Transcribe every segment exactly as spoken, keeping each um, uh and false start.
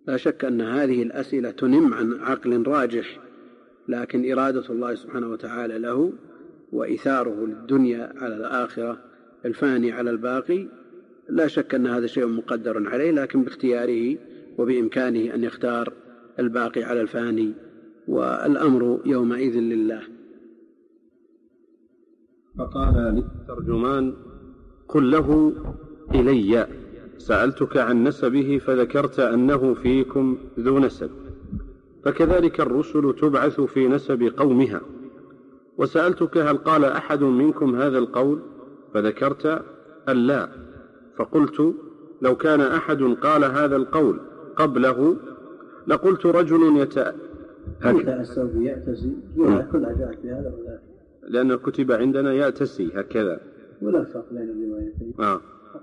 لا شك أن هذه الأسئلة تنم عن عقل راجح، لكن إرادة الله سبحانه وتعالى له وإيثاره للدنيا على الآخرة، الفاني على الباقي، لا شك أن هذا شيء مقدر عليه، لكن باختياره وبإمكانه أن يختار الباقي على الفاني، والأمر يومئذ لله. فقال للترجمان: قل له إلي سألتك عن نسبه فذكرت أنه فيكم ذو نسب، فكذلك الرسل تبعث في نسب قومها، وسألتك هل قال أحد منكم هذا القول فذكرت ألا، فقلت لو كان أحد قال هذا القول قبله لقلت رجل يتأسى يأتسي كلها جاءت بهذا ولا لأن كتب عندنا يأتسي هكذا ولا فرق بين الروايتين. آه.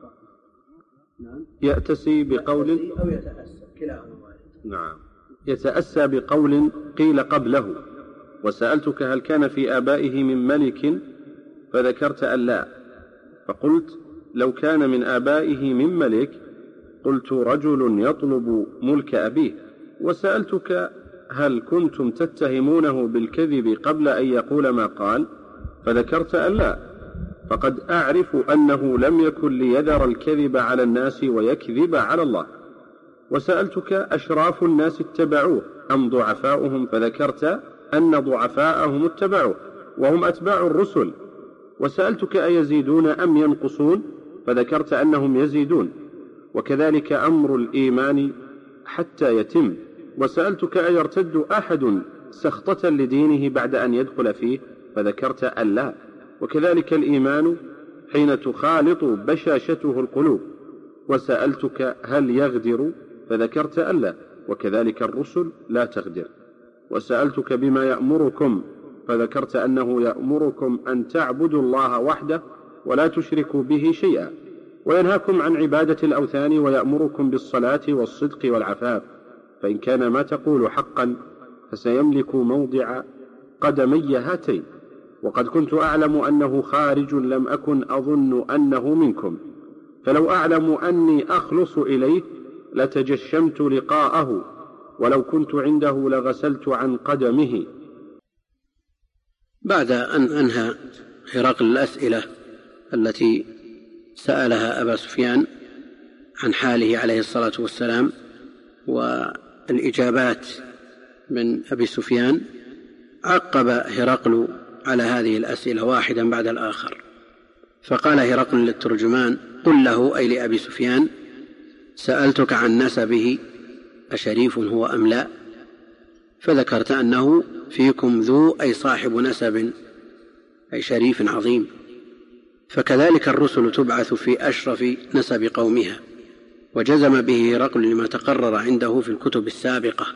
نعم. يأتسي بقول أو يتأسى كلاهما واحد. نعم. يتأسى بقول قيل قبله، وسألتك هل كان في آبائه من ملك فذكرت ألا، فقلت لو كان من آبائه من ملك قلت رجل يطلب ملك أبيه، وسألتك هل كنتم تتهمونه بالكذب قبل أن يقول ما قال فذكرت ألا، فقد أعرف أنه لم يكن ليذر الكذب على الناس ويكذب على الله. وسألتك أشراف الناس اتبعوه أم ضعفاؤهم فذكرت أن ضعفاءهم اتبعوه وهم أتباع الرسل. وسألتك أيزيدون أم ينقصون فذكرت أنهم يزيدون، وكذلك أمر الإيمان حتى يتم. وسألتك أيرتد أحد سخطة لدينه بعد أن يدخل فيه فذكرت ألا، وكذلك الإيمان حين تخالط بشاشته القلوب. وسألتك هل يغدر فذكرت ألا، وكذلك الرسل لا تغدر. وسألتك بما يأمركم فذكرت أنه يأمركم أن تعبدوا الله وحده ولا تشركوا به شيئا، وينهاكم عن عبادة الأوثان، ويأمركم بالصلاة والصدق والعفاف، فإن كان ما تقول حقا فسيملك موضع قدمي هاتين. وقد كنت أعلم أنه خارج لم أكن أظن أنه منكم، فلو أعلم أني أخلص إليه لتجشمت لقاءه، ولو كنت عنده لغسلت عن قدمه. بعد أن أنهى هرقل الأسئلة التي سألها أبا سفيان عن حاله عليه الصلاة والسلام والإجابات من أبي سفيان، عقب هرقل على هذه الأسئلة واحدا بعد الآخر، فقال هرقل للترجمان: قل له أي لأبي سفيان سألتك عن نسبه أشريف هو أم لا، فذكرت أنه فيكم ذو أي صاحب نسب أي شريف عظيم، فكذلك الرسل تبعث في أشرف نسب قومها. وجزم به هرقل لما تقرر عنده في الكتب السابقة.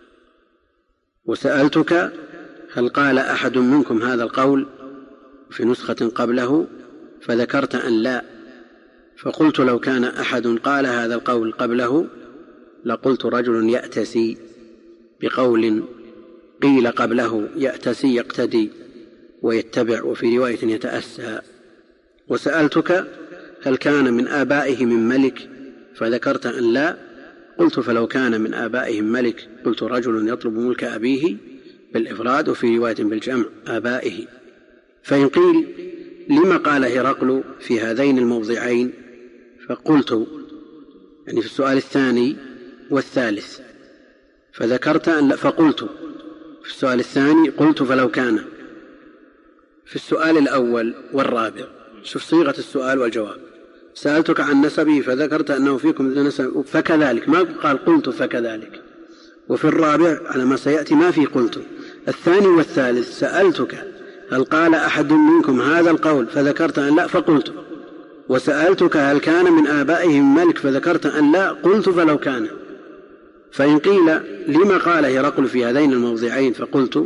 وسألتك هل قال أحد منكم هذا القول في نسخة قبله فذكرت أن لا، فقلت لو كان أحد قال هذا القول قبله لقلت رجل يأتسي بقول قيل قبله، يأتسي يقتدي ويتبع، وفي رواية يتأسى. وسألتك هل كان من آبائه من ملك فذكرت أن لا، قلت فلو كان من آبائهم ملك قلت رجل يطلب ملك أبيه بالإفراد، وفي رواية بالجمع آبائه. فإن قيل لما قال هرقل في هذين الموضعين، فقلت يعني في السؤال الثاني والثالث فذكرت أن لا، فقلت في السؤال الثاني قلت فلو كان في السؤال الأول والرابع. شوف صيغة السؤال والجواب: سألتك عن نسبه فذكرت أنه فيكم ذو نسب، فكذلك، ما قال قلت فكذلك. وفي الرابع على ما سيأتي ما في قلت. الثاني والثالث سألتك هل قال أحد منكم هذا القول فذكرت أن لا، فقلت. وسألتك هل كان من آبائهم ملك فذكرت أن لا، قلت فلو كان. فإن قيل لما قال هرقل في هذين الموضعين، فقلت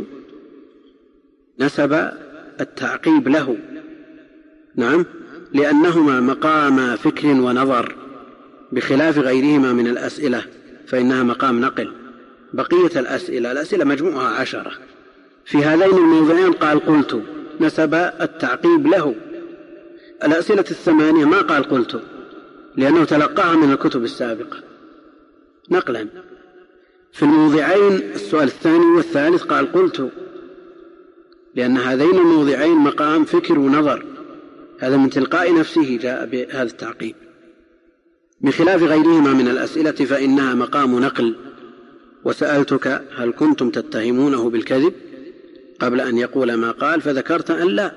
نسب التعقيب له، نعم، لأنهما مقام فكر ونظر بخلاف غيرهما من الأسئلة فإنها مقام نقل. بقية الأسئلة الأسئلة مجموعها عشرة، في هذين الموضعين قال قلت، نسب التعقيب له. الأسئلة الثمانية ما قال قلت، لأنه تلقاها من الكتب السابقة نقلا، في الموضعين السؤال الثاني والثالث قال قلت، لأن هذين الموضعين مقام فكر ونظر، هذا من تلقاء نفسه جاء بهذا التعقيب، بخلاف غيرهما من الأسئلة فإنها مقام نقل. وسألتك هل كنتم تتهمونه بالكذب قبل أن يقول ما قال، فذكرت أن لا،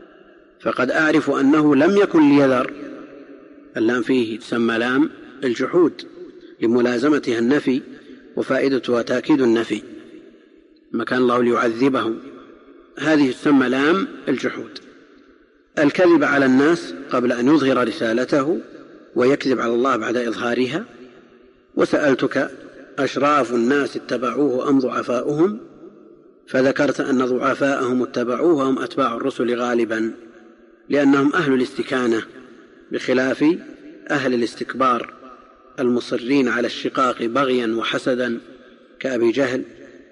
فقد أعرف أنه لم يكن ليذر. اللام فيه تسمى لام الجحود لملازمتها النفي، وفائدتها تأكيد النفي، ما كان الله ليعذبهم، هذه تسمى لام الجحود. الكذب على الناس قبل أن يظهر رسالته، ويكذب على الله بعد إظهارها. وسألتك أشراف الناس اتبعوه أم ضعفاؤهم، فذكرت أن ضعفاءهم اتبعوه وهم أتباع الرسل غالبا، لأنهم أهل الاستكانة بخلاف أهل الاستكبار المصرين على الشقاق بغيا وحسدا كأبي جهل.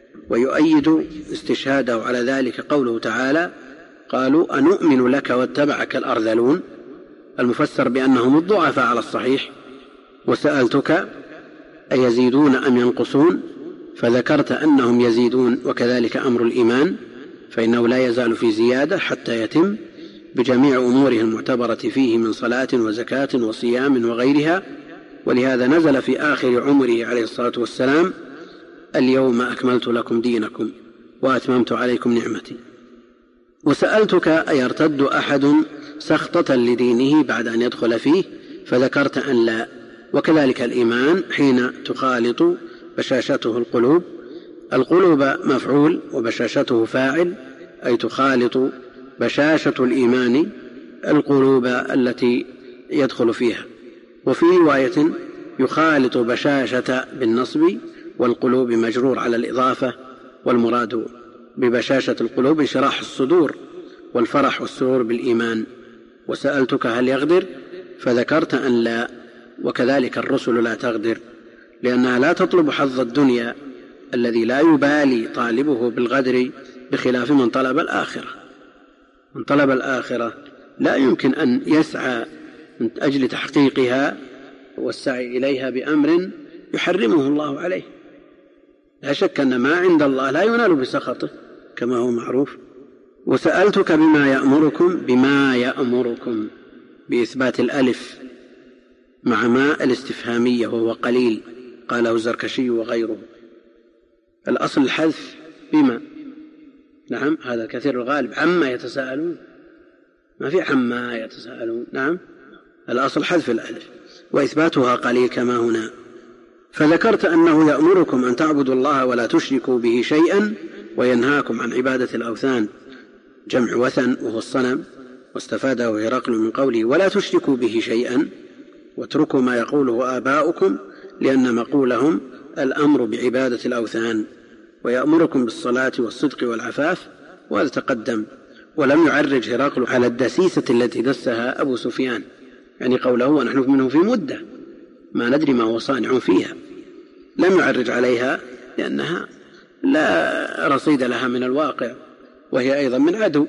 ويؤيد استشهاده على ذلك قوله تعالى قالوا أنؤمن لك واتبعك الأرذلون، المفسر بأنهم الضعفاء على الصحيح. وسألتك أيزيدون أم ينقصون، فذكرت أنهم يزيدون، وكذلك أمر الإيمان فإنه لا يزال في زيادة حتى يتم بجميع أموره المعتبرة فيه من صلاة وزكاة وصيام وغيرها. ولهذا نزل في آخر عمره عليه الصلاة والسلام اليوم أكملت لكم دينكم وأتممت عليكم نعمتي. وسألتك أيرتد أحد سخطة لدينه بعد أن يدخل فيه، فذكرت أن لا، وكذلك الإيمان حين تخالط بشاشته القلوب. القلوب مفعول وبشاشته فاعل، أي تخالط بشاشة الإيمان القلوب التي يدخل فيها. وفي رواية يخالط بشاشة بالنصب، والقلوب مجرور على الإضافة، والمراد ببشاشة القلوب انشراح الصدور والفرح والسرور بالإيمان. وسألتك هل يغدر، فذكرت أن لا، وكذلك الرسل لا تغدر، لأنها لا تطلب حظ الدنيا الذي لا يبالي طالبه بالغدر، بخلاف من طلب الآخرة. من طلب الآخرة لا يمكن أن يسعى من أجل تحقيقها والسعي إليها بأمر يحرمه الله عليه. لا شك أن ما عند الله لا ينال بسخطه كما هو معروف. وسألتك بما يأمركم بما يأمركم بإثبات الألف مع ما الاستفهامية، وهو قليل، قاله الزركشي وغيره. الأصل الحذف بما، نعم هذا كثير الغالب. عما يتساءلون، ما في عما يتساءلون، نعم الأصل حذف الألف، وإثباتها قليل كما هنا. فذكرت أنه يأمركم أن تعبدوا الله ولا تشركوا به شيئا، وينهاكم عن عبادة الأوثان، جمع وثن وهو الصنم، واستفاده هرقل من قوله ولا تشركوا به شيئا واتركوا ما يقوله آباؤكم، لأن مقولهم الأمر بعبادة الأوثان. ويأمركم بالصلاة والصدق والعفاف، وهذا تقدم. ولم يعرج هرقل على الدسيسة التي دسها أبو سفيان، يعني قوله ونحن منه في مدة ما ندري ما هو صانع فيها، لم يعرج عليها لأنها لا رصيد لها من الواقع، وهي أيضا من عدو.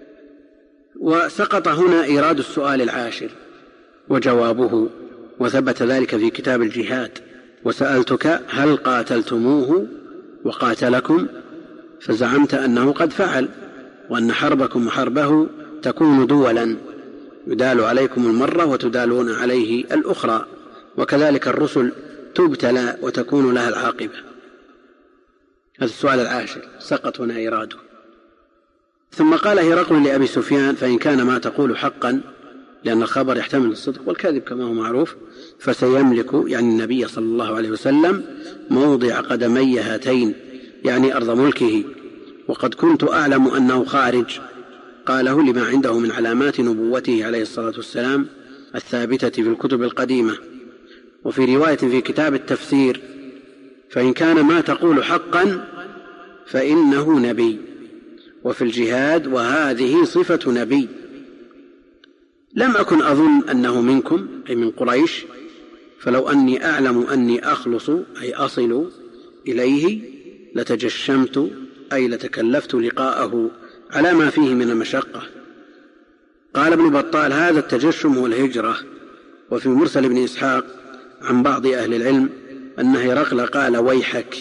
وسقط هنا إيراد السؤال العاشر وجوابه، وثبت ذلك في كتاب الجهاد. وسألتك هل قاتلتموه وقاتلكم، فزعمت أنه قد فعل، وأن حربكم وحربه تكون دولا، يدال عليكم المرة وتدالون عليه الأخرى، وكذلك الرسل تبتلى وتكون لها العاقبة. هذا السؤال العاشر سقط هنا إراده. ثم قال هرقل لأبي سفيان فإن كان ما تقول حقا، لأن الخبر يحتمل الصدق والكذب كما هو معروف، فسيملك يعني النبي صلى الله عليه وسلم موضع قدمي هاتين، يعني أرض ملكه، وقد كنت أعلم أنه خارج. قاله لما عنده من علامات نبوته عليه الصلاة والسلام الثابتة في الكتب القديمة. وفي رواية في كتاب التفسير فإن كان ما تقول حقا فإنه نبي. وفي الجهاد وهذه صفة نبي. لم أكن أظن أنه منكم أي من قريش، فلو أني أعلم أني أخلص أي أصل إليه لتجشمت أي لتكلفت لقاءه على ما فيه من المشقة. قال ابن بطال هذا التجشم هو الهجرة. وفي مرسل ابن إسحاق عن بعض أهل العلم أن هرقل قال ويحك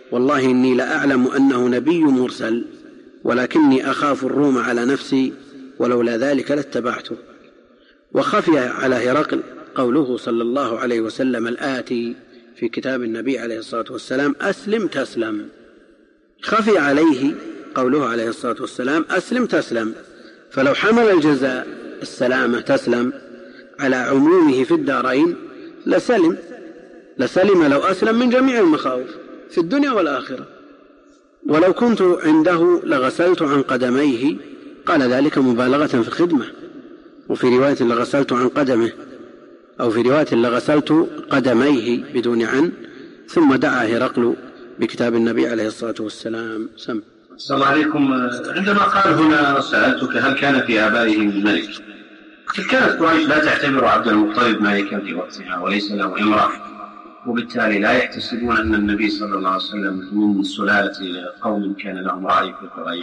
والله إني لأعلم أنه نبي مرسل ولكني أخاف الروم على نفسي ولولا ذلك لاتبعته. وخفي على هرقل قوله صلى الله عليه وسلم الآتي في كتاب النبي عليه الصلاة والسلام أسلم تسلم، خفي عليه قوله عليه الصلاة والسلام أسلم تسلم، فلو حمل الجزاء السلامة تسلم على عمومه في الدارين لسلم لسلم لو أسلم من جميع المخاوف في الدنيا والآخرة. ولو كنت عنده لغسلت عن قدميه، قال ذلك مبالغة في الخدمة. وفي رواية لغسلت عن قدمه، أو في رواية لغسلت قدميه بدون عن. ثم دعا هرقل بكتاب النبي عليه الصلاة والسلام. سم. السلام عليكم. عندما قال هنا سألتك هل كان في آبائه من ملك، كانت قريش لا تعتبر عبد المطلب ملكا في وقتها وليس له امرأة، وبالتالي لا يحتسبون أن النبي صلى الله عليه وسلم من سلالة قوم كان لهم رأي في قريش.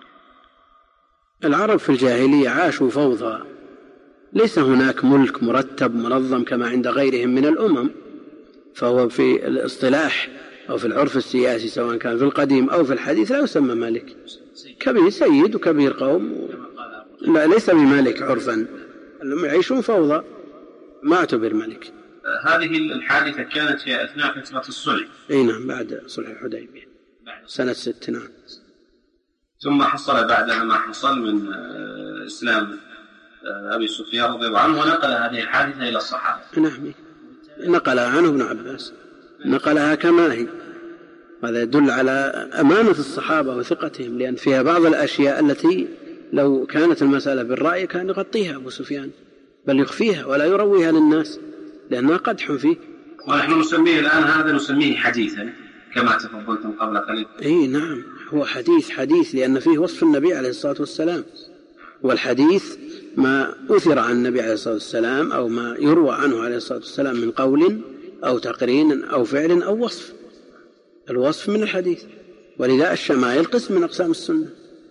العرب في الجاهلية عاشوا فوضى، ليس هناك ملك مرتب منظم كما عند غيرهم من الأمم، فهو في الاصطلاح أو في العرف السياسي سواء كان في القديم أو في الحديث لا يسمى ملك، كبير سيد وكبير قوم، لا ليس بملك عرفا، يعيشون فوضى، ما اعتبر ملك. هذه الحادثة كانت في أثناء فترة الصلح. اي نعم، بعد صلح الحديبية سنة ست. نعم. ثم حصل بعدها ما حصل من إسلام أبي سفيان رضي الله عنه ونقل هذه الحادثة إلى الصحابة. نعم، نقلها عنه ابن عباس، نقلها كما هي. هذا يدل على أمانة الصحابة وثقتهم، لأن فيها بعض الأشياء التي لو كانت المسألة بالرأي كان يغطيها أبو سفيان، بل يخفيها ولا يرويها للناس لأنها قدح فيه. ونحن نسميه الآن هذا نسميه حديثا كما تفضلتم قبل قليل. اي نعم، هو حديث حديث لأن فيه وصف النبي عليه الصلاة والسلام، والحديث ما أثر عن النبي عليه الصلاة والسلام أو ما يروى عنه عليه الصلاة والسلام من قول أو تقرين أو فعل أو وصف. الوصف من الحديث، ولذا الشمائل قسم من أقسام السنة.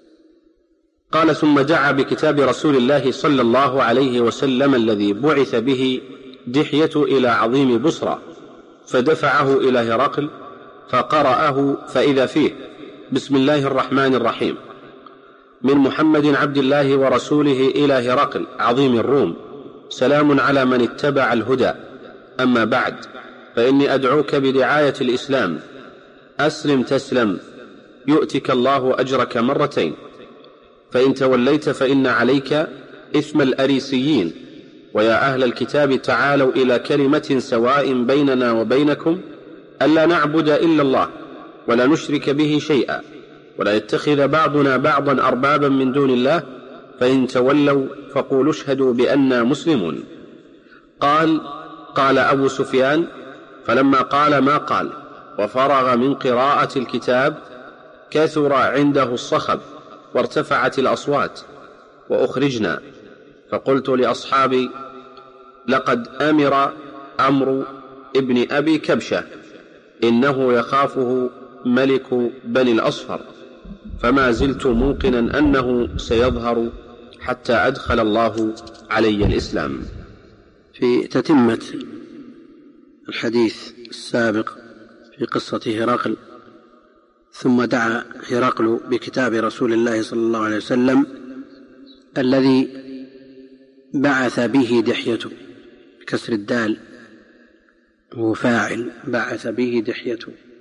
قال ثم دعا بكتاب رسول الله صلى الله عليه وسلم الذي بعث به دحية إلى عظيم بصرى، فدفعه إلى هرقل فقرأه فإذا فيه بسم الله الرحمن الرحيم من محمد عبد الله ورسوله إلى هرقل عظيم الروم، سلام على من اتبع الهدى، أما بعد، فإني أدعوك بدعاية الإسلام، أسلم تسلم يؤتك الله أجرك مرتين، فإن توليت فإن عليك إثم الأريسيين، ويا أهل الكتاب تعالوا إلى كلمة سواء بيننا وبينكم ألا نعبد إلا الله ولا نشرك به شيئا ولا يتخذ بعضنا بعضا أربابا من دون الله، فإن تولوا فقولوا اشهدوا بأننا مسلمون. قال قال أبو سفيان فلما قال ما قال وفرغ من قراءة الكتاب كثر عنده الصخب وارتفعت الأصوات وأخرجنا، فقلت لأصحابي لقد أمر عمرو ابن أبي كبشة إنه يخافه ملك بني الأصفر، فما زلت موقنا أنه سيظهر حتى أدخل الله علي الإسلام. في تتمة الحديث السابق في قصة هرقل، ثم دعا هرقل بكتاب رسول الله صلى الله عليه وسلم الذي بعث به دحية بكسر الدال، هو فاعل، بعث به دحية،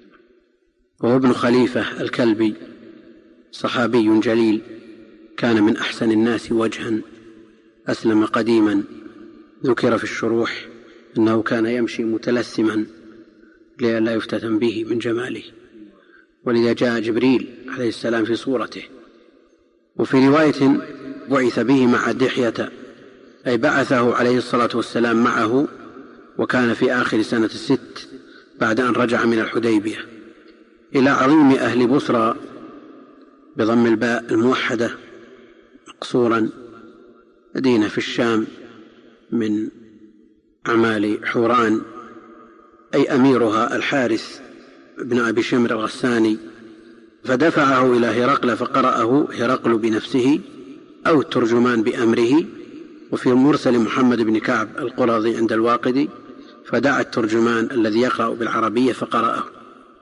وهو ابن خليفة الكلبي، صحابي جليل، كان من أحسن الناس وجها، أسلم قديما، ذكر في الشروح أنه كان يمشي متلثما لئلا يفتتن به من جماله، ولذا جاء جبريل عليه السلام في صورته. وفي رواية بعث به مع دحية، أي بعثه عليه الصلاة والسلام معه، وكان في آخر سنة الست بعد أن رجع من الحديبية، إلى عظيم أهل بصرى بضم الباء الموحدة مقصورا، مدينة في الشام من أعمال حوران، أي أميرها الحارث بن أبي شمر الغساني، فدفعه إلى هرقل فقرأه هرقل بنفسه أو الترجمان بأمره، وفي المرسل محمد بن كعب القرظي عند الواقدي، فدعا الترجمان الذي يقرأ بالعربية فقرأه،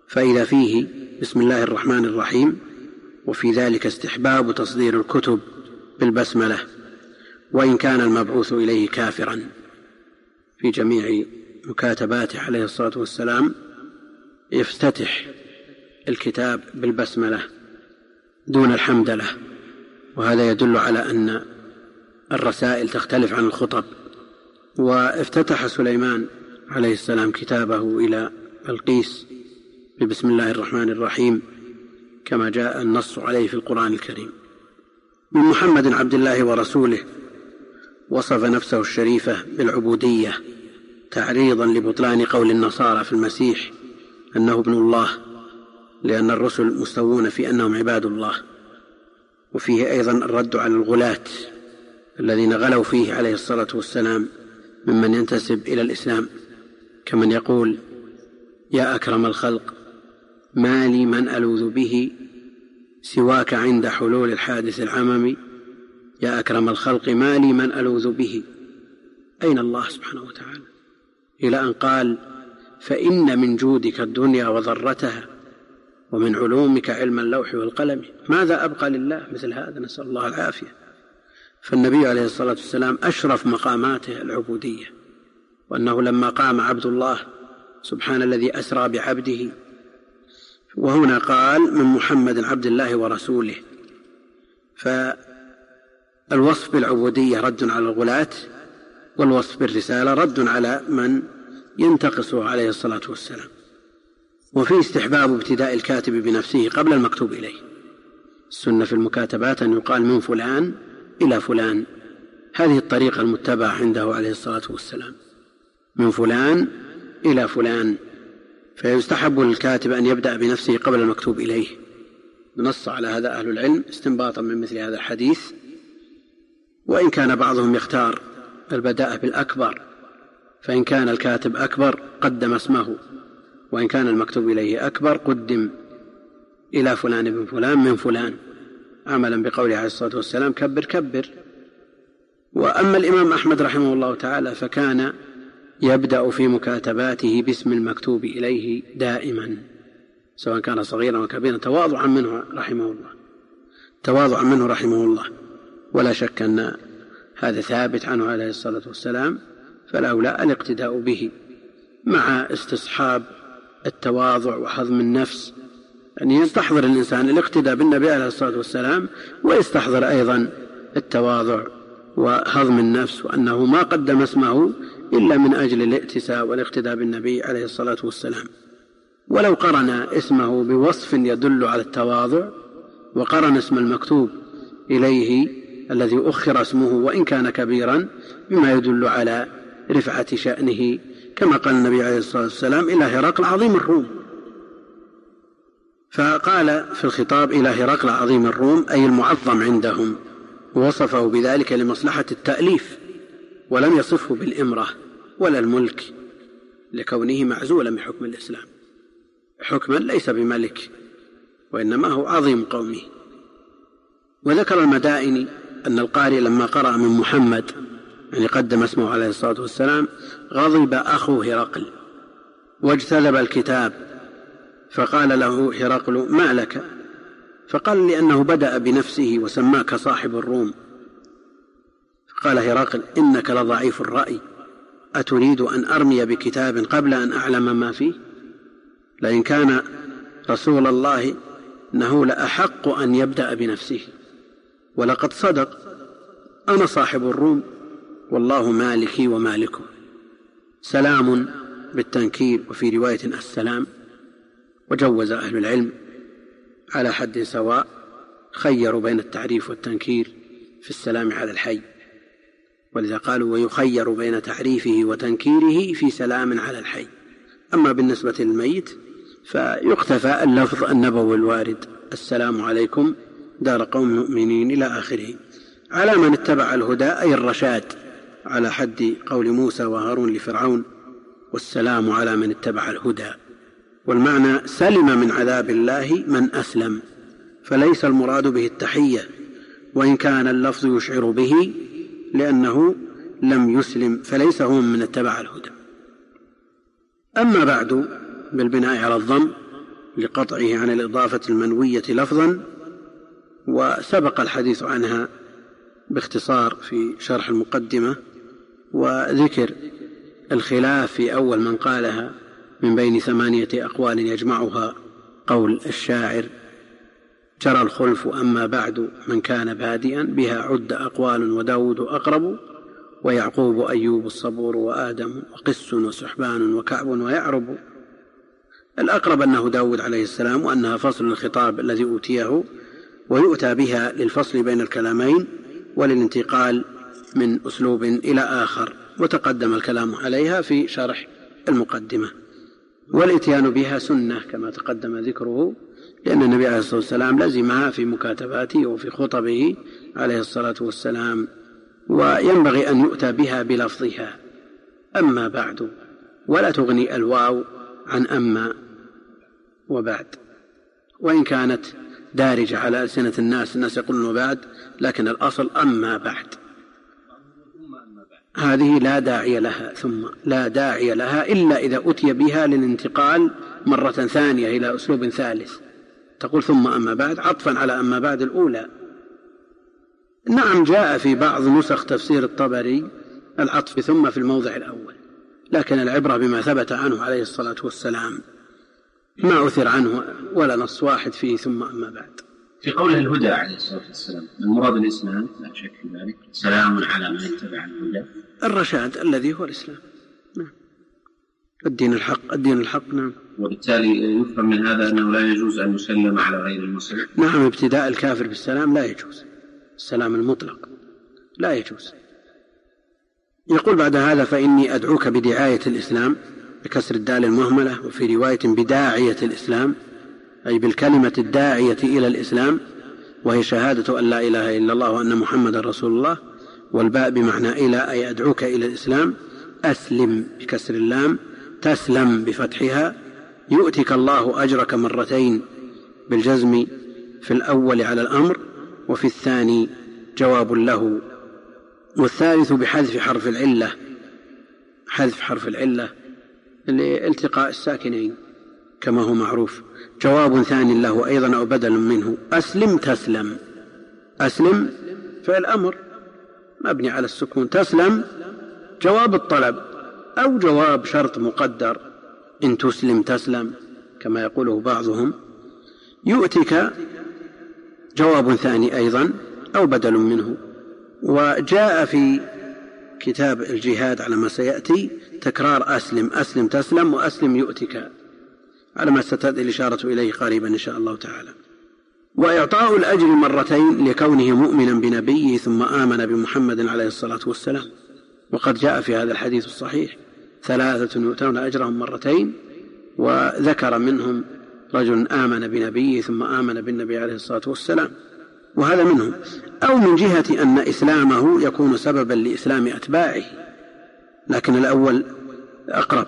فإذا فيه بسم الله الرحمن الرحيم وفي ذلك استحباب تصدير الكتب بالبسملة وإن كان المبعوث إليه كافرا. في جميع مكاتباته عليه الصلاة والسلام يفتتح الكتاب بالبسملة دون الحمدلة، وهذا يدل على أن الرسائل تختلف عن الخطب. وافتتح سليمان عليه السلام كتابه إلى بلقيس ببسم الله الرحمن الرحيم كما جاء النص عليه في القرآن الكريم. من محمد عبد الله ورسوله وصف نفسه الشريفة بالعبودية تعريضا لبطلان قول النصارى في المسيح أنه ابن الله، لأن الرسل مستوون في أنهم عباد الله. وفيه أيضا الرد على الغلاة الذين غلوا فيه عليه الصلاة والسلام ممن ينتسب إلى الإسلام، كمن يقول يا أكرم الخلق ما لي من ألوذ به سواك عند حلول الحادث العمم، يا أكرم الخلق ما لي من ألوذ به، أين الله سبحانه وتعالى؟ إلى أن قال فإن من جودك الدنيا وضرتها ومن علومك علم اللوح والقلم. ماذا أبقى لله مثل هذا؟ نسأل الله العافية. فالنبي عليه الصلاة والسلام أشرف مقاماته العبودية، وأنه لما قام عبد الله سبحان الذي أسرى بعبده، وهنا قال من محمد عبد الله ورسوله، فالوصف بالعبودية رد على الغلاة، والوصف بالرسالة رد على من ينتقصه عليه الصلاة والسلام. وفي استحباب ابتداء الكاتب بنفسه قبل المكتوب إليه. السنة في المكاتبات أن يقال من فلان إلى فلان، هذه الطريقة المتبعة عنده عليه الصلاة والسلام، من فلان إلى فلان. فيستحب للكاتب أن يبدأ بنفسه قبل المكتوب إليه. نص على هذا أهل العلم استنباطا من مثل هذا الحديث، وإن كان بعضهم يختار البداء بالأكبر، فإن كان الكاتب أكبر قدم اسمه، وإن كان المكتوب إليه أكبر قدم إلى فلان بن فلان من فلان، عملا بقوله عليه الصلاة والسلام كبر كبر. وأما الإمام أحمد رحمه الله تعالى فكان يبدأ في مكاتباته باسم المكتوب إليه دائما، سواء كان صغيرا وكبيرا، تواضعا منه رحمه الله تواضعا منه رحمه الله ولا شك أن هذا ثابت عنه عليه الصلاة والسلام، فالأولى الاقتداء به مع استصحاب التواضع وحظم النفس، أن يستحضر الإنسان الاقتداء بالنبي عليه الصلاة والسلام، ويستحضر أيضا التواضع وهضم النفس، وأنه ما قدم اسمه إلا من أجل الائتساء والاقتداء بالنبي عليه الصلاة والسلام. ولو قرن اسمه بوصف يدل على التواضع، وقرن اسم المكتوب إليه الذي أخر اسمه وإن كان كبيرا بما يدل على رفعة شأنه، كما قال النبي عليه الصلاة والسلام إلى هرقل عظيم الروم، فقال في الخطاب إلى هرقل عظيم الروم أي المعظم عندهم، ووصفه بذلك لمصلحة التأليف، ولم يصفه بالإمرة ولا الملك لكونه معزولا من حكم الإسلام، حكما ليس بملك وإنما هو عظيم قومه. وذكر المدائني أن القارئ لما قرأ من محمد يعني قدم اسمه عليه الصلاة والسلام غضب أخو هرقل واجتذب الكتاب، فقال له هرقل ما لك؟ فقال لأنه بدأ بنفسه وسماك صاحب الروم. فقال هرقل إنك لضعيف الرأي، أتريد أن أرمي بكتاب قبل أن أعلم ما فيه؟ لئن كان رسول الله إنه لأحق أن يبدأ بنفسه، ولقد صدق، أنا صاحب الروم والله مالكي ومالكم. سلام بالتنكير، وفي رواية السلام. وجوز أهل العلم على حد سواء، خيروا بين التعريف والتنكير في السلام على الحي، ولذا قالوا ويخير بين تعريفه وتنكيره في سلام على الحي. أما بالنسبة للميت فيقتفى اللفظ النبوي الوارد السلام عليكم دار قوم مؤمنين إلى آخره، على من اتبع الهدى أي الرشاد، على حد قول موسى وهارون لفرعون والسلام على من اتبع الهدى. والمعنى سلم من عذاب الله من أسلم، فليس المراد به التحية، وإن كان اللفظ يشعر به لأنه لم يسلم، فليس هو من اتبع الهدى. أما بعد بالبناء على الضم لقطعه عن الإضافة المنوية لفظا، وسبق الحديث عنها باختصار في شرح المقدمة، وذكر الخلاف في أول من قالها من بين ثمانية أقوال يجمعها قول الشاعر: جرى الخلف أما بعد من كان بادئا بها عد أقوال وداود أقرب ويعقوب أيوب الصبور وآدم وقس وسحبان وكعب ويعرب. الأقرب أنه داود عليه السلام، وأنها فصل الخطاب الذي أوتيه، ويؤتى بها للفصل بين الكلامين وللانتقال من أسلوب إلى آخر، وتقدم الكلام عليها في شرح المقدمة. والإتيان بها سنة كما تقدم ذكره، لأن النبي عليه الصلاة والسلام لزمها في مكاتباته وفي خطبه عليه الصلاة والسلام، وينبغي أن يؤتى بها بلفظها أما بعد، ولا تغني الواو عن أما وبعد، وإن كانت دارجة على ألسنة الناس، الناس يقولون وبعد، لكن الأصل أما بعد. هذه لا داعي لها، ثم لا داعي لها إلا إذا أتي بها للانتقال مرة ثانية إلى أسلوب ثالث، تقول ثم أما بعد عطفا على أما بعد الأولى. نعم، جاء في بعض نسخ تفسير الطبري العطف ثم في الموضع الأول، لكن العبرة بما ثبت عنه عليه الصلاة والسلام، ما أثر عنه ولا نص واحد فيه ثم أما بعد. في قوله الهدى عليه الصلاة والسلام، المراد الإسلام لا شك في ذلك، سلام على من اتبع الهدى، الرشاد الذي هو الإسلام، نعم، الدين الحق، الدين الحق، نعم. وبالتالي يفهم من هذا أنه لا يجوز أن يسلم على غير المسلم. نعم، ابتداء الكافر بالسلام لا يجوز، السلام المطلق لا يجوز. يقول بعد هذا: فإني أدعوك بدعاية الإسلام بكسر الدال المهملة، وفي رواية بداعية الإسلام، أي بالكلمة الداعية إلى الإسلام، وهي شهادة أن لا إله إلا الله وأن محمد رسول الله، والباء بمعنى إلى، أي أدعوك إلى الإسلام. أسلم بكسر اللام، تسلم بفتحها، يؤتك الله أجرك مرتين بالجزم في الأول على الأمر، وفي الثاني جواب له. والثالث بحذف حرف العلة، حذف حرف العلة لالتقاء الساكنين كما هو معروف. جواب ثاني له أيضا أو بدل منه. أسلم تسلم، أسلم فعل أمر مبني على السكون، تسلم جواب الطلب أو جواب شرط مقدر، إن تسلم تسلم كما يقوله بعضهم. يؤتك جواب ثاني أيضا أو بدل منه. وجاء في كتاب الجهاد على ما سيأتي تكرار أسلم، أسلم تسلم، وأسلم يؤتك، على ما ستأتي الإشارة إليه قريبا إن شاء الله تعالى. وإعطاء الأجر مرتين لكونه مؤمنا بنبيه ثم آمن بمحمد عليه الصلاة والسلام، وقد جاء في هذا الحديث الصحيح: ثلاثة يؤتون أجرهم مرتين، وذكر منهم رجل آمن بنبيه ثم آمن بالنبي عليه الصلاة والسلام، وهذا منهم. أو من جهة أن إسلامه يكون سببا لإسلام أتباعه، لكن الأول أقرب.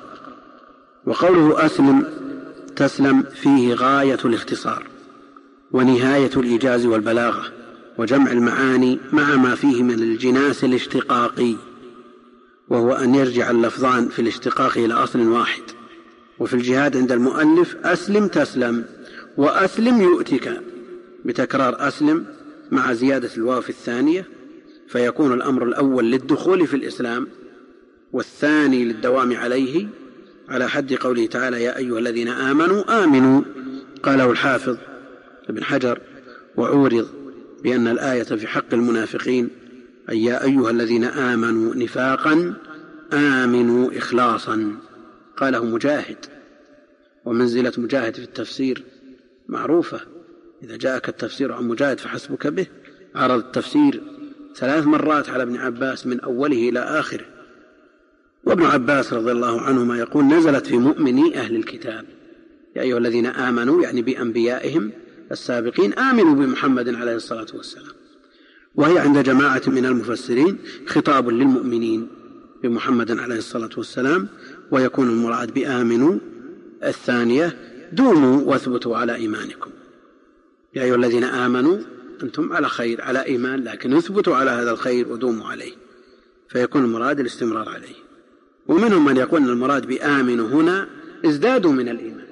وقوله أسلم تسلم فيه غاية الاختصار ونهاية الإيجاز والبلاغة وجمع المعاني مع ما فيه من الجناس الاشتقاقي، وهو أن يرجع اللفظان في الاشتقاق إلى أصل واحد. وفي الجهاد عند المؤلف أسلم تسلم وأسلم يؤتك، بتكرار أسلم مع زيادة الواو في الثانية، فيكون الأمر الأول للدخول في الإسلام والثاني للدوام عليه، على حد قوله تعالى: يا أيها الذين آمنوا آمنوا. قاله الحافظ ابن حجر: وعورض بأن الآية في حق المنافقين أي يا أيها الذين آمنوا نفاقا آمنوا إخلاصا. قاله مجاهد، ومنزلة مجاهد في التفسير معروفة، إذا جاءك التفسير عن مجاهد فحسبك به. عرض التفسير ثلاث مرات على ابن عباس من أوله إلى آخره. وابن عباس رضي الله عنهما يقول: نزلت في مؤمني أهل الكتاب، يا أيها الذين آمنوا يعني بأنبيائهم السابقين، آمنوا بمحمد عليه الصلاة والسلام. وهي عند جماعة من المفسرين خطاب للمؤمنين بمحمد عليه الصلاة والسلام، ويكون المراد بآمنوا الثانية دوموا واثبتوا على إيمانكم. يا أيها الذين آمنوا أنتم على خير، على إيمان، لكن اثبتوا على هذا الخير ودوموا عليه، فيكون المراد الاستمرار عليه. ومنهم من يقول المراد بآمنوا هنا ازدادوا من الإيمان،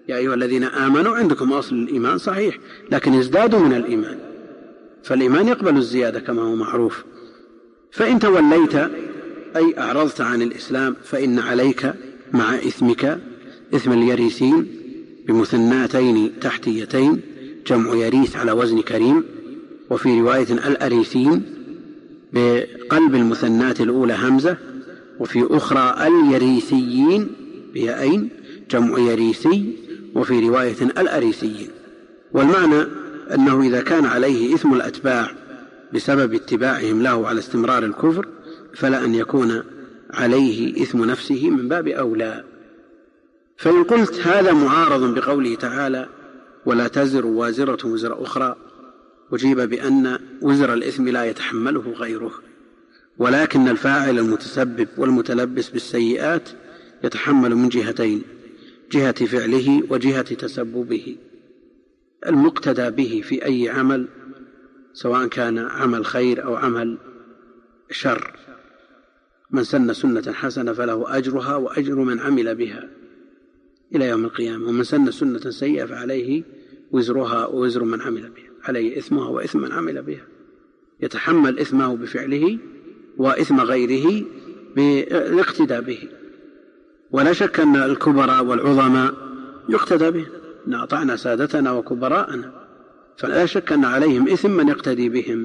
يا أيها الذين آمنوا عندكم أصل الإيمان صحيح، لكن ازدادوا من الإيمان، فالإيمان يقبل الزيادة كما هو معروف. فإن توليت أي أعرضت عن الإسلام فإن عليك مع إثمك إثم اليريثين بمثناتين تحتيتين، جمع يريث على وزن كريم، وفي رواية الأريثين بقلب المثنات الأولى همزة، وفي أخرى اليريثيين بيائين جمع يريثي، وفي رواية الأريثيين. والمعنى أنه إذا كان عليه إثم الأتباع بسبب اتباعهم له على استمرار الكفر فلا أن يكون عليه إثم نفسه من باب أولى. فإن قلت هذا معارض بقوله تعالى ولا تزر وازرة وزر أخرى، أجيب بأن وزر الإثم لا يتحمله غيره، ولكن الفاعل المتسبب والمتلبس بالسيئات يتحمل من جهتين، جهة فعله وجهة تسببه. المقتدى به في أي عمل سواء كان عمل خير أو عمل شر، من سن سنة حسنة فله أجرها وأجر من عمل بها إلى يوم القيامة، ومن سن سنة سيئة فعليه وزرها ووزر من عمل بها، عليه إثمها وإثم من عمل بها، يتحمل إثمه بفعله وإثم غيره بالاقتداء به. ولا شك أن الكبراء والعظماء يقتدى به، إن أطعنا سادتنا وكبراءنا، فلا شك أن عليهم إثم من يقتدي بهم.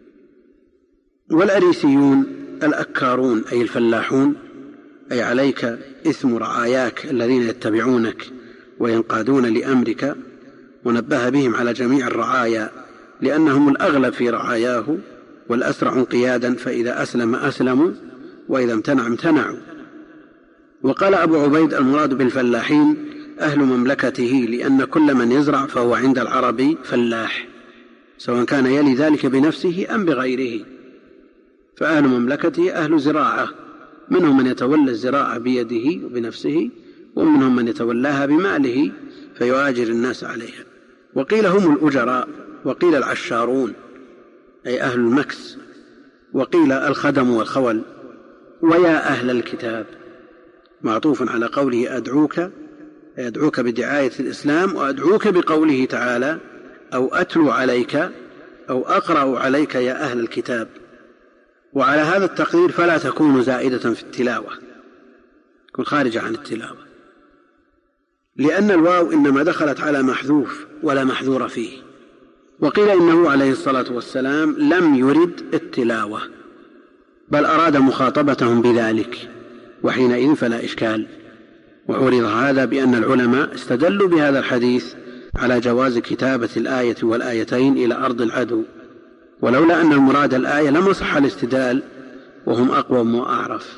والأريسيون الأكارون أي الفلاحون، أي عليك إثم رعاياك الذين يتبعونك وينقادون لأمرك، ونبه بهم على جميع الرعايا لأنهم الأغلب في رعاياه والأسرع انقيادا، فإذا أسلم أسلموا وإذا امتنع امتنعوا. وقال أبو عبيد المراد بالفلاحين أهل مملكته، لأن كل من يزرع فهو عند العربي فلاح، سواء كان يلي ذلك بنفسه أم بغيره، فأهل مملكته أهل زراعة، منهم من يتولى الزراعة بيده وبنفسه، ومنهم من يتولاها بماله فيؤاجر الناس عليها. وقيل هم الأجراء، وقيل العشارون أي أهل المكس، وقيل الخدم والخول. ويا أهل الكتاب معطوف على قوله أدعوك، يدعوك بدعاية الإسلام، وأدعوك بقوله تعالى أو أتلو عليك أو أقرأ عليك يا أهل الكتاب. وعلى هذا التقدير فلا تكون زائدة في التلاوة، تكون خارجة عن التلاوة، لأن الواو إنما دخلت على محذوف ولا محذور فيه. وقيل إنه عليه الصلاة والسلام لم يرد التلاوة، بل أراد مخاطبتهم بذلك، وحينئذ فلا إشكال. وعرض هذا بأن العلماء استدلوا بهذا الحديث على جواز كتابة الآية والآيتين إلى أرض العدو، ولولا أن المراد الآية لما صح الاستدلال، وهم أقوم وأعرف.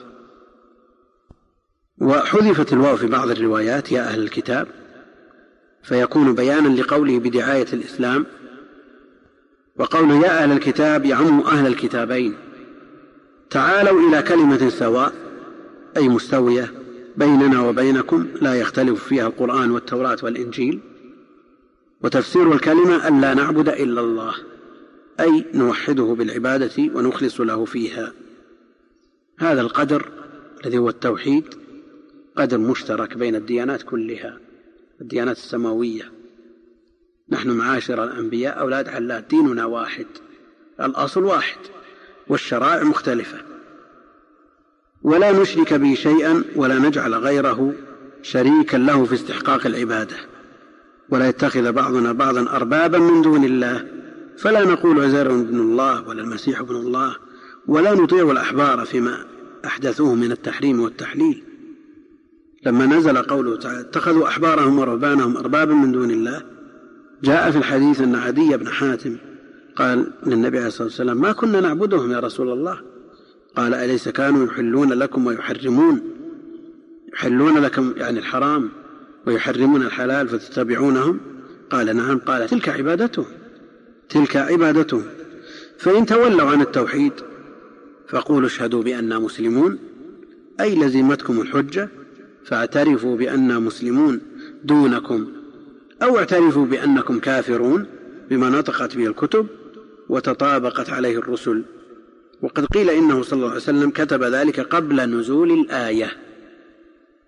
وحذفت الواو في بعض الروايات يا أهل الكتاب، فيكون بيانا لقوله بدعاية الإسلام. وقوله يا أهل الكتاب يعم أهل الكتابين. تعالوا إلى كلمة سواء أي مستوية بيننا وبينكم لا يختلف فيها القرآن والتوراة والإنجيل. وتفسير الكلمة أن لا نعبد إلا الله، أي نوحده بالعبادة ونخلص له فيها. هذا القدر الذي هو التوحيد قدر مشترك بين الديانات كلها، الديانات السماوية. نحن معاشر الأنبياء أولاد علات، ديننا واحد، الأصل واحد، والشرائع مختلفة، ولا نشرك به شيئا ولا نجعل غيره شريكا له في استحقاق العبادة، ولا يتخذ بعضنا بعضا أربابا من دون الله، فلا نقول عزير بن الله ولا المسيح بن الله، ولا نطيع الأحبار فيما أحدثوه من التحريم والتحليل. لما نزل قوله تعالى اتخذوا أحبارهم ورهبانهم أربابا من دون الله، جاء في الحديث أن عدي بن حاتم قال للنبي عليه الصلاة والسلام ما كنا نعبدهم يا رسول الله، قال أليس كانوا يحلون لكم ويحرمون، يحلون لكم يعني الحرام ويحرمون الحلال فتتبعونهم؟ قال نعم. قال تلك عبادتهم، تلك عبادتهم. فإن تولوا عن التوحيد فقولوا اشهدوا بأننا مسلمون، أي لزمتكم الحجة فاعترفوا بأننا مسلمون دونكم، أو اعترفوا بأنكم كافرون بما نطقت به الكتب وتطابقت عليه الرسل. وقد قيل إنه صلى الله عليه وسلم كتب ذلك قبل نزول الآية،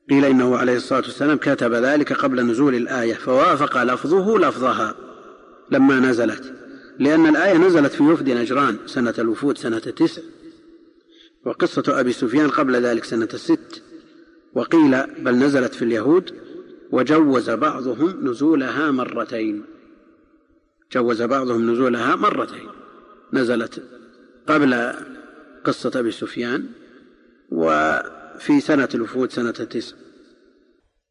قيل إنه عليه الصلاة والسلام كتب ذلك قبل نزول الآية فوافق لفظه لفظها لما نزلت، لأن الآية نزلت في وفد نجران سنة الوفود سنة تسع، وقصة أبي سفيان قبل ذلك سنة ست، وقيل بل نزلت في اليهود وجوز بعضهم نزولها مرتين، جوز بعضهم نزولها مرتين، نزلت قبل قصة أبي سفيان وفي سنة الوفود سنة تسع.